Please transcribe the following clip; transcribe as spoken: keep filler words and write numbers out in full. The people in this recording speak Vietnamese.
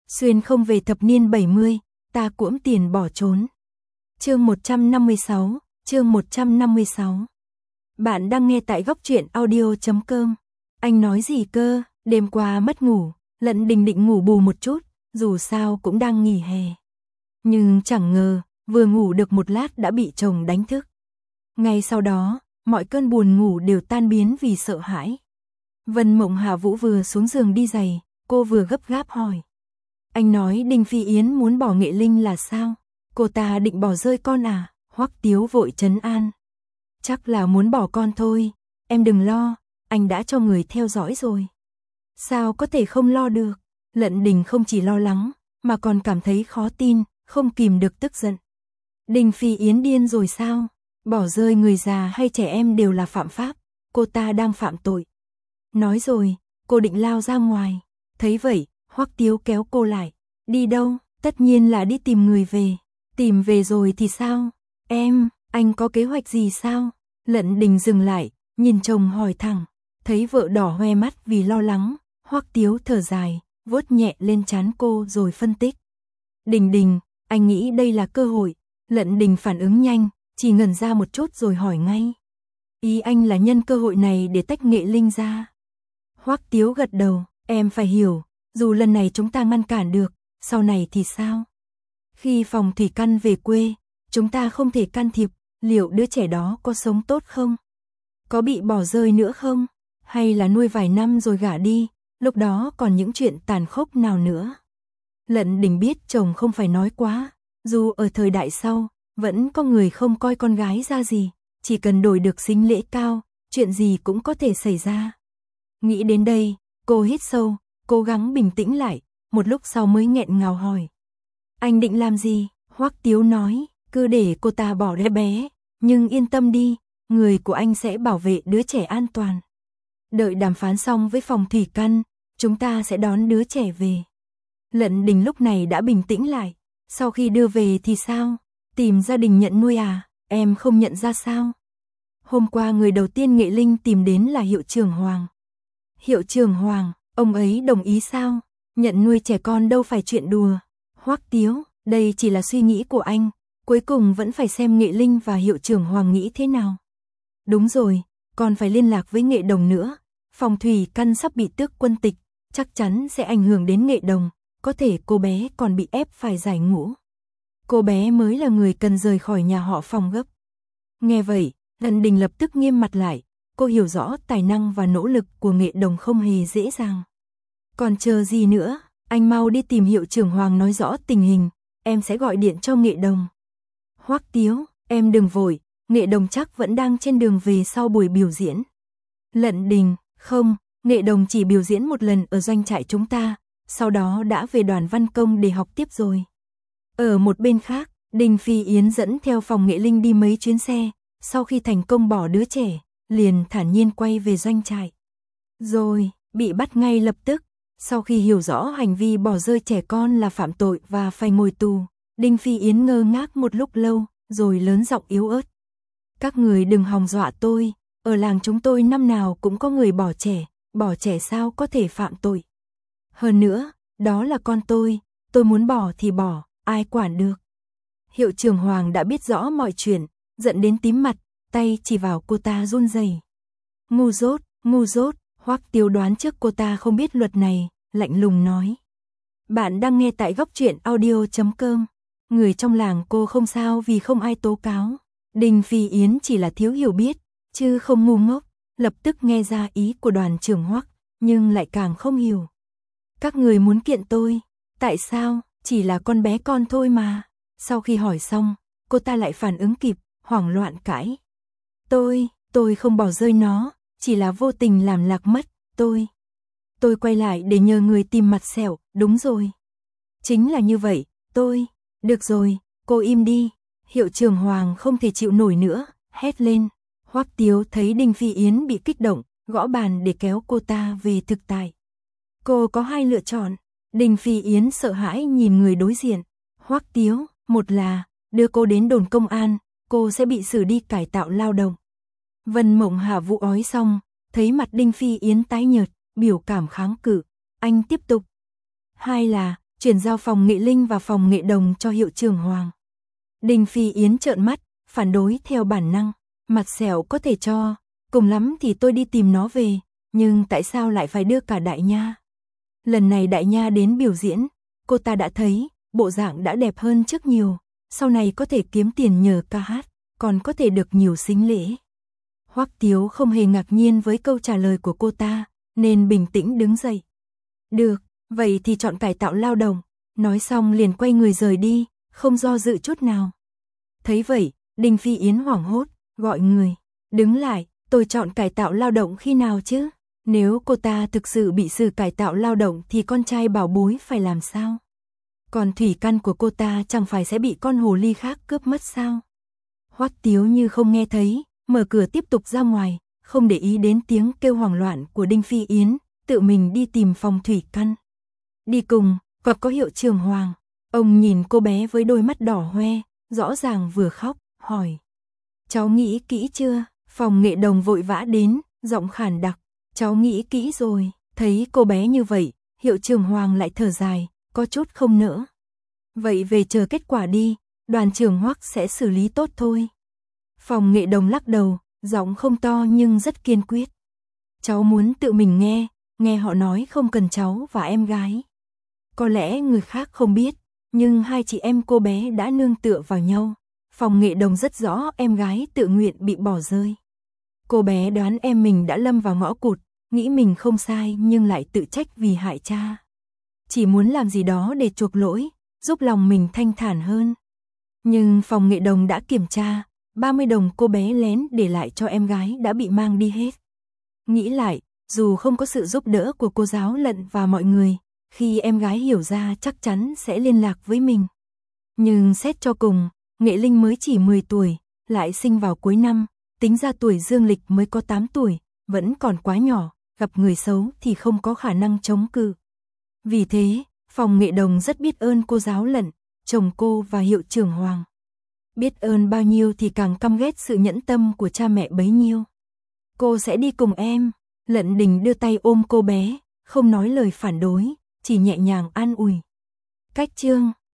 Xuyên không về thập niên bảy mươi, ta cuỗm tiền bỏ trốn. Chương một trăm năm mươi sáu, chương một trăm năm mươi sáu. Bạn đang nghe tại góc truyện audio chấm com. Anh nói gì cơ, đêm qua mất ngủ, Lận Đình định ngủ bù một chút, dù sao cũng đang nghỉ hè. Nhưng chẳng ngờ, vừa ngủ được một lát đã bị chồng đánh thức. Ngay sau đó, mọi cơn buồn ngủ đều tan biến vì sợ hãi. Vân Mộng Hà Vũ vừa xuống giường đi giày, cô vừa gấp gáp hỏi. Anh nói Đinh Phi Yến muốn bỏ Nghệ Linh là sao? Cô ta định bỏ rơi con à? Hoắc Tiếu vội trấn an. Chắc là muốn bỏ con thôi, em đừng lo, anh đã cho người theo dõi rồi. Sao có thể không lo được? Lận Đình không chỉ lo lắng, mà còn cảm thấy khó tin, không kìm được tức giận. Đinh Phi Yến điên rồi sao? Bỏ rơi người già hay trẻ em đều là phạm pháp, cô ta đang phạm tội. Nói rồi, cô định lao ra ngoài. Thấy vậy, Hoắc Tiếu kéo cô lại. Đi đâu? Tất nhiên là đi tìm người về. Tìm về rồi thì sao? Em, anh có kế hoạch gì sao? Lận Đình dừng lại, nhìn chồng hỏi thẳng. Thấy vợ đỏ hoe mắt vì lo lắng, Hoắc Tiếu thở dài, vuốt nhẹ lên trán cô rồi phân tích. Đình Đình, anh nghĩ đây là cơ hội. Lận Đình phản ứng nhanh, chỉ ngẩn ra một chút rồi hỏi ngay. Ý anh là nhân cơ hội này để tách Nghệ Linh ra. Hoắc Tiếu gật đầu, em phải hiểu, dù lần này chúng ta ngăn cản được, sau này thì sao? Khi Phòng Thủy Căn về quê, chúng ta không thể can thiệp, liệu đứa trẻ đó có sống tốt không? Có bị bỏ rơi nữa không? Hay là nuôi vài năm rồi gả đi, lúc đó còn những chuyện tàn khốc nào nữa? Lận Đình biết chồng không phải nói quá, dù ở thời đại sau, vẫn có người không coi con gái ra gì, chỉ cần đổi được sính lễ cao, chuyện gì cũng có thể xảy ra. Nghĩ đến đây, cô hít sâu, cố gắng bình tĩnh lại, một lúc sau mới nghẹn ngào hỏi. Anh định làm gì? Hoắc Tiếu nói, cứ để cô ta bỏ đứa bé, nhưng yên tâm đi, người của anh sẽ bảo vệ đứa trẻ an toàn. Đợi đàm phán xong với Phòng Thủy Căn, chúng ta sẽ đón đứa trẻ về. Lận Đình lúc này đã bình tĩnh lại, sau khi đưa về thì sao? Tìm gia đình nhận nuôi à? Em không nhận ra sao? Hôm qua người đầu tiên Nghệ Linh tìm đến là Hiệu Trưởng Hoàng. Hiệu Trưởng Hoàng, ông ấy đồng ý sao? Nhận nuôi trẻ con đâu phải chuyện đùa. Hoắc Tiếu, đây chỉ là suy nghĩ của anh, cuối cùng vẫn phải xem Nghệ Linh và Hiệu Trưởng Hoàng nghĩ thế nào. Đúng rồi, còn phải liên lạc với Nghệ Đồng nữa. Phòng Thủy Căn sắp bị tước quân tịch, chắc chắn sẽ ảnh hưởng đến Nghệ Đồng, có thể cô bé còn bị ép phải giải ngũ. Cô bé mới là người cần rời khỏi nhà họ Phòng gấp. Nghe vậy, Lận Đình lập tức nghiêm mặt lại, cô hiểu rõ tài năng và nỗ lực của Nghệ Đồng không hề dễ dàng. Còn chờ gì nữa, anh mau đi tìm Hiệu Trưởng Hoàng nói rõ tình hình, em sẽ gọi điện cho Nghệ Đồng. Hoắc Tiếu, em đừng vội, Nghệ Đồng chắc vẫn đang trên đường về sau buổi biểu diễn. Lận Đình, không, Nghệ Đồng chỉ biểu diễn một lần ở doanh trại chúng ta, sau đó đã về đoàn văn công để học tiếp rồi. Ở một bên khác, Đinh Phi Yến dẫn theo Phòng Nghệ Linh đi mấy chuyến xe, sau khi thành công bỏ đứa trẻ, liền thản nhiên quay về doanh trại. Rồi, bị bắt ngay lập tức, sau khi hiểu rõ hành vi bỏ rơi trẻ con là phạm tội và phải ngồi tù, Đinh Phi Yến ngơ ngác một lúc lâu, rồi lớn giọng yếu ớt. Các người đừng hòng dọa tôi, ở làng chúng tôi năm nào cũng có người bỏ trẻ, bỏ trẻ sao có thể phạm tội. Hơn nữa, đó là con tôi, tôi muốn bỏ thì bỏ, ai quản được. Hiệu Trưởng Hoàng đã biết rõ mọi chuyện, giận đến tím mặt, tay chỉ vào cô ta run rẩy. Ngu dốt, ngu dốt, Hoắc Tiếu đoán trước cô ta không biết luật này, lạnh lùng nói. Bạn đang nghe tại góc truyện audio chấm com. Người trong làng cô không sao vì không ai tố cáo. Đinh Phi Yến chỉ là thiếu hiểu biết, chứ không ngu ngốc, lập tức nghe ra ý của đoàn trưởng Hoắc, nhưng lại càng không hiểu. Các người muốn kiện tôi, tại sao, chỉ là con bé con thôi mà. Sau khi hỏi xong, cô ta lại phản ứng kịp, hoảng loạn cãi. Tôi, tôi không bỏ rơi nó, chỉ là vô tình làm lạc mất, tôi. Tôi quay lại để nhờ người tìm mặt sẹo, đúng rồi. Chính là như vậy, tôi. Được rồi, cô im đi. Hiệu Trưởng Hoàng không thể chịu nổi nữa, hét lên. Hoắc Tiếu thấy Đinh Phi Yến bị kích động, gõ bàn để kéo cô ta về thực tại. Cô có hai lựa chọn. Đinh Phi Yến sợ hãi nhìn người đối diện. Hoắc Tiếu, một là đưa cô đến đồn công an, cô sẽ bị xử đi cải tạo lao động. Vân Mộng Hà Vũ ói xong, thấy mặt Đinh Phi Yến tái nhợt, biểu cảm kháng cự. Anh tiếp tục. Hai là chuyển giao phòng Nghệ Linh và phòng Nghệ Đồng cho hiệu trưởng Hoàng. Đinh Phi Yến trợn mắt, phản đối theo bản năng, mặt sẹo có thể cho, cùng lắm thì tôi đi tìm nó về, nhưng tại sao lại phải đưa cả Đại Nha? Lần này Đại Nha đến biểu diễn, cô ta đã thấy, bộ dạng đã đẹp hơn trước nhiều, sau này có thể kiếm tiền nhờ ca hát, còn có thể được nhiều sính lễ. Hoắc Tiếu không hề ngạc nhiên với câu trả lời của cô ta, nên bình tĩnh đứng dậy. Được, vậy thì chọn cải tạo lao động, nói xong liền quay người rời đi, không do dự chút nào. Thấy vậy, Đinh Phi Yến hoảng hốt, gọi người, đứng lại, tôi chọn cải tạo lao động khi nào chứ? Nếu cô ta thực sự bị xử cải tạo lao động thì con trai bảo bối phải làm sao? Còn thủy căn của cô ta chẳng phải sẽ bị con hồ ly khác cướp mất sao? Hoắc Tiếu như không nghe thấy, mở cửa tiếp tục ra ngoài, không để ý đến tiếng kêu hoảng loạn của Đinh Phi Yến, tự mình đi tìm phòng thủy căn. Đi cùng, còn có hiệu trưởng Hoàng. Ông nhìn cô bé với đôi mắt đỏ hoe, rõ ràng vừa khóc, hỏi. Cháu nghĩ kỹ chưa? Phòng Nghệ Đồng vội vã đến, giọng khàn đặc. Cháu nghĩ kỹ rồi. Thấy cô bé như vậy, hiệu trưởng Hoàng lại thở dài, có chút không nỡ. Vậy về chờ kết quả đi, đoàn trưởng Hoắc sẽ xử lý tốt thôi. Phòng Nghệ Đồng lắc đầu, giọng không to nhưng rất kiên quyết. Cháu muốn tự mình nghe, nghe họ nói không cần cháu và em gái. Có lẽ người khác không biết, nhưng hai chị em cô bé đã nương tựa vào nhau. Phòng Nghệ Đồng rất rõ em gái tự nguyện bị bỏ rơi. Cô bé đoán em mình đã lâm vào ngõ cụt, nghĩ mình không sai nhưng lại tự trách vì hại cha. Chỉ muốn làm gì đó để chuộc lỗi, giúp lòng mình thanh thản hơn. Nhưng phòng Nghệ Đồng đã kiểm tra, ba mươi đồng cô bé lén để lại cho em gái đã bị mang đi hết. Nghĩ lại, dù không có sự giúp đỡ của cô giáo Lận và mọi người, khi em gái hiểu ra chắc chắn sẽ liên lạc với mình. Nhưng xét cho cùng, Nghệ Linh mới chỉ mười tuổi, lại sinh vào cuối năm, tính ra tuổi dương lịch mới có tám tuổi, vẫn còn quá nhỏ, gặp người xấu thì không có khả năng chống cự. Vì thế, phòng Nghệ Đồng rất biết ơn cô giáo Lận, chồng cô và hiệu trưởng Hoàng. Biết ơn bao nhiêu thì càng căm ghét sự nhẫn tâm của cha mẹ bấy nhiêu. Cô sẽ đi cùng em. Lận Đình đưa tay ôm cô bé, không nói lời phản đối, chỉ nhẹ nhàng an ủi. Cách chương